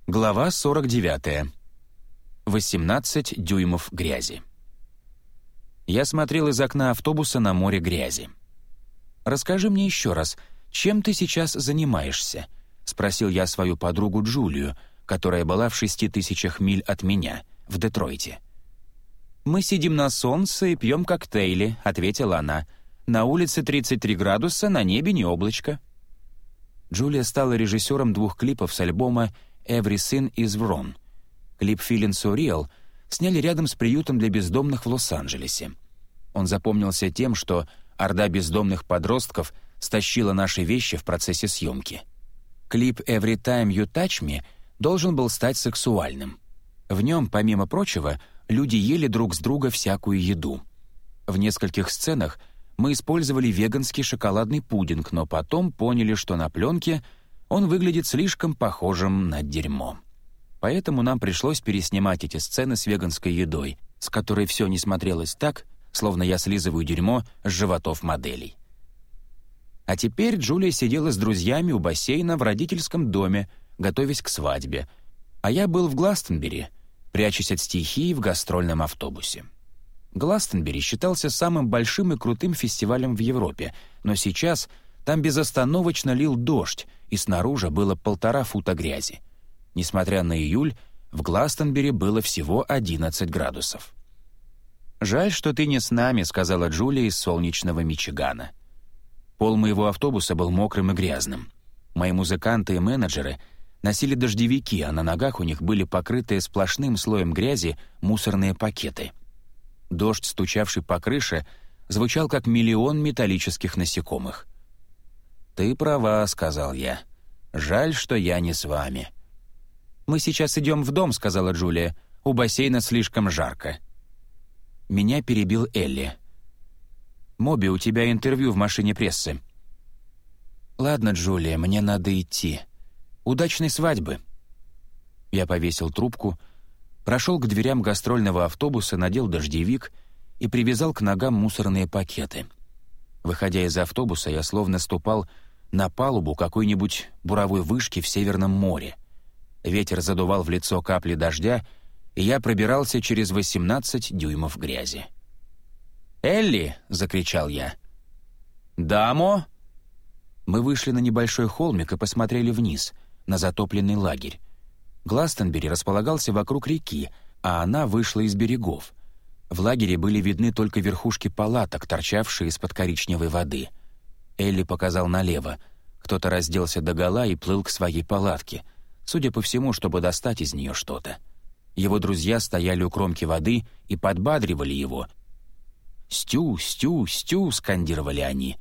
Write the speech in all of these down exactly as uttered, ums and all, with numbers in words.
Глава сорок девятая. восемнадцать дюймов грязи. Я смотрел из окна автобуса на море грязи. «Расскажи мне еще раз, чем ты сейчас занимаешься?» — спросил я свою подругу Джулию, которая была в шести тысячах миль от меня, в Детройте. «Мы сидим на солнце и пьем коктейли», — ответила она. «На улице тридцать три градуса, на небе не облачко». Джулия стала режиссером двух клипов с альбома «Everything is Wrong». Клип «Feeling So Real» сняли рядом с приютом для бездомных в Лос-Анджелесе. Он запомнился тем, что орда бездомных подростков стащила наши вещи в процессе съемки. Клип «Every Time You Touch Me» должен был стать сексуальным. В нем, помимо прочего, люди ели друг с друга всякую еду. В нескольких сценах мы использовали веганский шоколадный пудинг, но потом поняли, что на пленке он выглядит слишком похожим на дерьмо. Поэтому нам пришлось переснимать эти сцены с веганской едой, с которой все не смотрелось так, словно я слизываю дерьмо с животов моделей. А теперь Джулия сидела с друзьями у бассейна в родительском доме, готовясь к свадьбе, а я был в Гластонбери, прячась от стихии в гастрольном автобусе. Гластонбери считался самым большим и крутым фестивалем в Европе, но сейчас там безостановочно лил дождь, и снаружи было полтора фута грязи. Несмотря на июль, в Гластонбери было всего одиннадцать градусов. «Жаль, что ты не с нами», — сказала Джулия из солнечного Мичигана. Пол моего автобуса был мокрым и грязным. Мои музыканты и менеджеры носили дождевики, а на ногах у них были покрытые сплошным слоем грязи мусорные пакеты. Дождь, стучавший по крыше, звучал как миллион металлических насекомых. «Ты права», — сказал я. «Жаль, что я не с вами». «Мы сейчас идем в дом», — сказала Джулия. «У бассейна слишком жарко». Меня перебил Элли. «Моби, у тебя интервью в машине прессы». «Ладно, Джулия, мне надо идти. Удачной свадьбы». Я повесил трубку, прошел к дверям гастрольного автобуса, надел дождевик и привязал к ногам мусорные пакеты. Выходя из автобуса, я словно ступал на палубу какой-нибудь буровой вышки в Северном море. Ветер задувал в лицо капли дождя, и я пробирался через восемнадцать дюймов грязи. «Элли!» — закричал я. «Дамо!» Мы вышли на небольшой холмик и посмотрели вниз, на затопленный лагерь. Гластонбери располагался вокруг реки, а она вышла из берегов. В лагере были видны только верхушки палаток, торчавшие из-под коричневой воды. Элли показал налево. Кто-то разделся догола и плыл к своей палатке, судя по всему, чтобы достать из нее что-то. Его друзья стояли у кромки воды и подбадривали его. «Стю, Стю, Стю!» — скандировали они.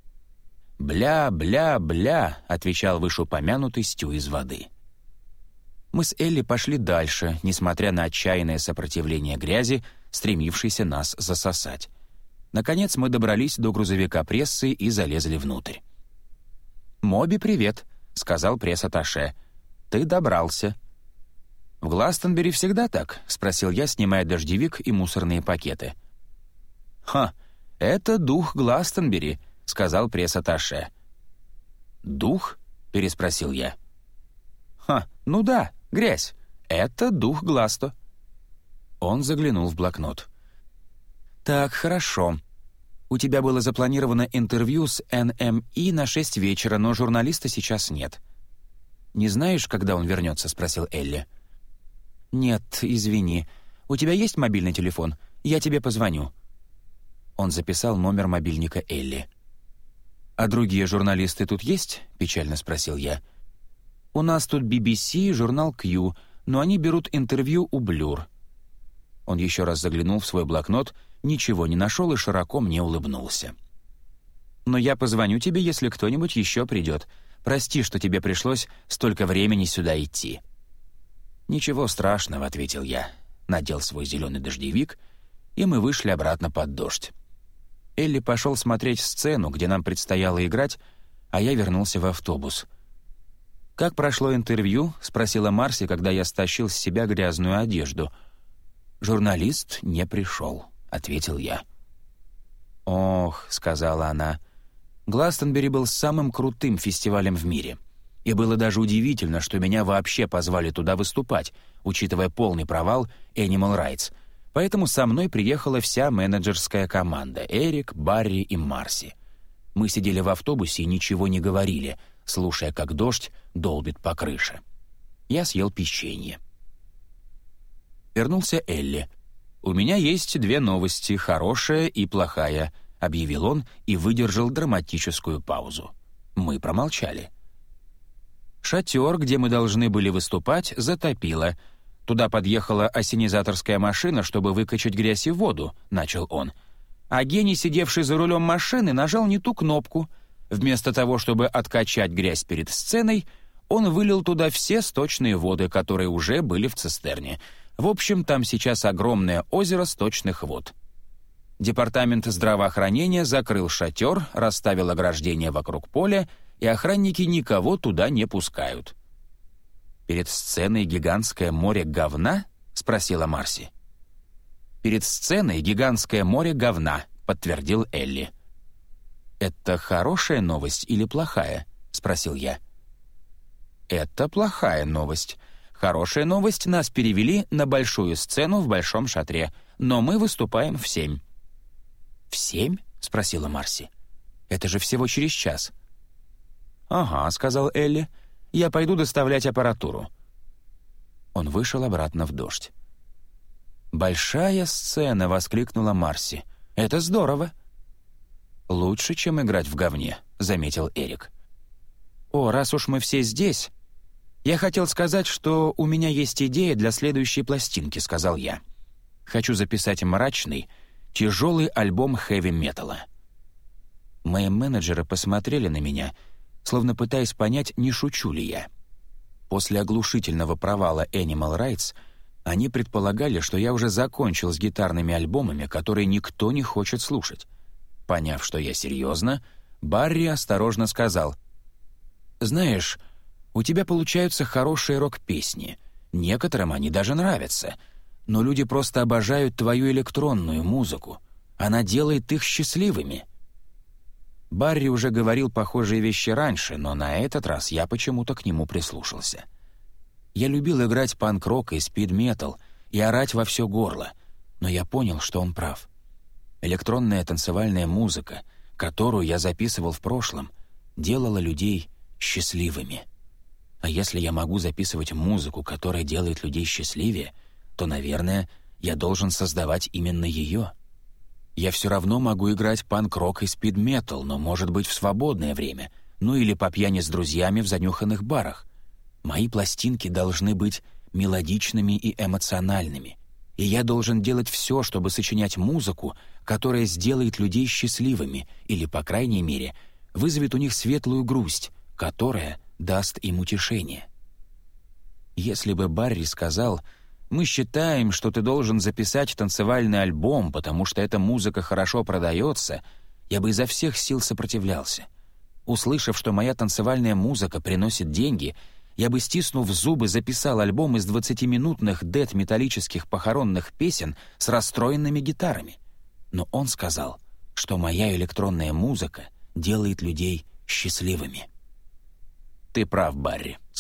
«Бля, бля, бля!» — отвечал вышеупомянутый Стю из воды. Мы с Элли пошли дальше, несмотря на отчаянное сопротивление грязи, стремившейся нас засосать. Наконец мы добрались до грузовика прессы и залезли внутрь. «Моби, привет!» — сказал пресс-атташе. «Ты добрался». «В Гластонбери всегда так?» — спросил я, снимая дождевик и мусорные пакеты. «Ха, это дух Гластонбери», — сказал пресс-атташе. «Дух?» — переспросил я. «Ха, ну да, грязь. Это дух Гласто». Он заглянул в блокнот. «Так, хорошо. У тебя было запланировано интервью с эн эм и на шесть вечера, но журналиста сейчас нет». «Не знаешь, когда он вернется?» — спросил Элли. «Нет, извини. У тебя есть мобильный телефон? Я тебе позвоню». Он записал номер мобильника Элли. «А другие журналисты тут есть?» — печально спросил я. «У нас тут би би си и журнал Q, но они берут интервью у Blur». Он еще раз заглянул в свой блокнот, ничего не нашел и широко мне улыбнулся. «Но я позвоню тебе, если кто-нибудь еще придет. Прости, что тебе пришлось столько времени сюда идти». «Ничего страшного», — ответил я, надел свой зеленый дождевик, и мы вышли обратно под дождь. Элли пошел смотреть сцену, где нам предстояло играть, а я вернулся в автобус. «Как прошло интервью?» — спросила Марси, когда я стащил с себя грязную одежду. «Журналист не пришел», — ответил я. «Ох», — сказала она, — «Гластонбери был самым крутым фестивалем в мире. И было даже удивительно, что меня вообще позвали туда выступать, учитывая полный провал Animal Rights. Поэтому со мной приехала вся менеджерская команда — Эрик, Барри и Марси. Мы сидели в автобусе и ничего не говорили, слушая, как дождь долбит по крыше. Я съел печенье. Вернулся Элли. «У меня есть две новости, хорошая и плохая», — объявил он и выдержал драматическую паузу. Мы промолчали. Шатер, где мы должны были выступать, затопило. Туда подъехала ассенизаторская машина, чтобы выкачать грязь и воду, — начал он. А гений, сидевший за рулем машины, нажал не ту кнопку. Вместо того, чтобы откачать грязь перед сценой, он вылил туда все сточные воды, которые уже были в цистерне. В общем, там сейчас огромное озеро сточных вод. Департамент здравоохранения закрыл шатер, расставил ограждение вокруг поля, и охранники никого туда не пускают. «Перед сценой гигантское море говна?» — спросила Марси. «Перед сценой гигантское море говна», — подтвердил Элли. «Это хорошая новость или плохая?» — спросил я. «Это плохая новость. Хорошая новость — нас перевели на большую сцену в большом шатре, но мы выступаем в семь». «В семь?» — спросила Марси. «Это же всего через час». «Ага», — сказал Элли. «Я пойду доставлять аппаратуру». Он вышел обратно в дождь. «Большая сцена!» — воскликнула Марси. «Это здорово!» «Лучше, чем играть в говне», — заметил Эрик. «О, раз уж мы все здесь...» «Я хотел сказать, что у меня есть идея для следующей пластинки», — сказал я. «Хочу записать мрачный, тяжелый альбом хэви-металла». Мои менеджеры посмотрели на меня, словно пытаясь понять, не шучу ли я. После оглушительного провала Animal Rights они предполагали, что я уже закончил с гитарными альбомами, которые никто не хочет слушать. Поняв, что я серьезно, Барри осторожно сказал: «Знаешь, у тебя получаются хорошие рок-песни. Некоторым они даже нравятся. Но люди просто обожают твою электронную музыку. Она делает их счастливыми». Барри уже говорил похожие вещи раньше, но на этот раз я почему-то к нему прислушался. Я любил играть панк-рок и спид-метал и орать во все горло, но я понял, что он прав. Электронная танцевальная музыка, которую я записывал в прошлом, делала людей счастливыми. А если я могу записывать музыку, которая делает людей счастливее, то, наверное, я должен создавать именно ее. Я все равно могу играть панк-рок и спид-метал, но, может быть, в свободное время, ну или по пьяни с друзьями в занюханных барах. Мои пластинки должны быть мелодичными и эмоциональными, и я должен делать все, чтобы сочинять музыку, которая сделает людей счастливыми или, по крайней мере, вызовет у них светлую грусть, которая даст им утешение. Если бы Барри сказал: «Мы считаем, что ты должен записать танцевальный альбом, потому что эта музыка хорошо продается», я бы изо всех сил сопротивлялся. Услышав, что моя танцевальная музыка приносит деньги, я бы, стиснув зубы, записал альбом из двадцатиминутных дэт-металлических похоронных песен с расстроенными гитарами. Но он сказал, что моя электронная музыка делает людей счастливыми. «Ты прав, Барри», — сказал